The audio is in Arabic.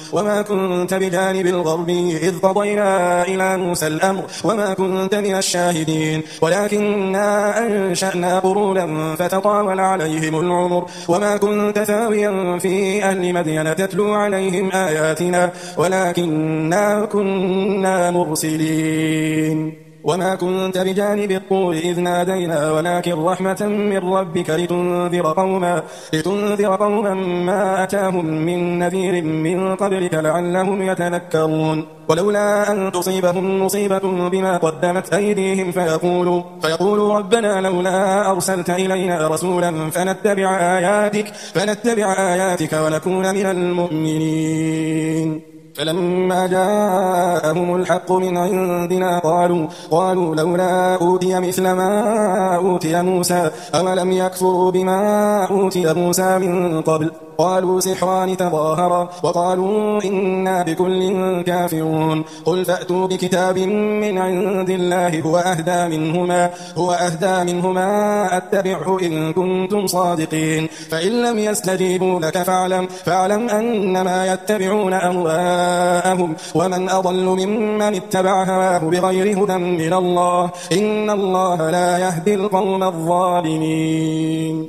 وما كنت بجانب الغربي إذ قضينا إلى موسى الأمر وما كنت من الشاهدين ولكننا أنشأنا قرونا فتطاول عليهم العمر وما كنت ثاويا في أهل مدين تتلو عليهم آياتنا ولكننا كنا مرسلين وما كنت بجانب الطور إذ نادينا ولكن رحمة من ربك لتنذر قوما ما أتاهم من نذير من قبلك لعلهم يتذكرون ولولا أن تصيبهم مصيبة بما قدمت أيديهم فيقولوا ربنا لولا أرسلت إلينا رسولا فنتبع آياتك ونكون من المؤمنين فلما جاءهم الحق من عندنا قالوا لولا أوتي مثل ما أوتي موسى أولم يكفروا بما أوتي موسى من قبل قالوا سحران تظاهرا وقالوا إنا بكل كافرون قل فأتوا بكتاب من عند الله هو أهدى منهما أتبعه إن كنتم صادقين فإن لم يستجيبوا لك فاعلم أنما يتبعون أهواءهم ومن أضل ممن اتبع هواه بغير هدى من الله إن الله لا يهدي القوم الظالمين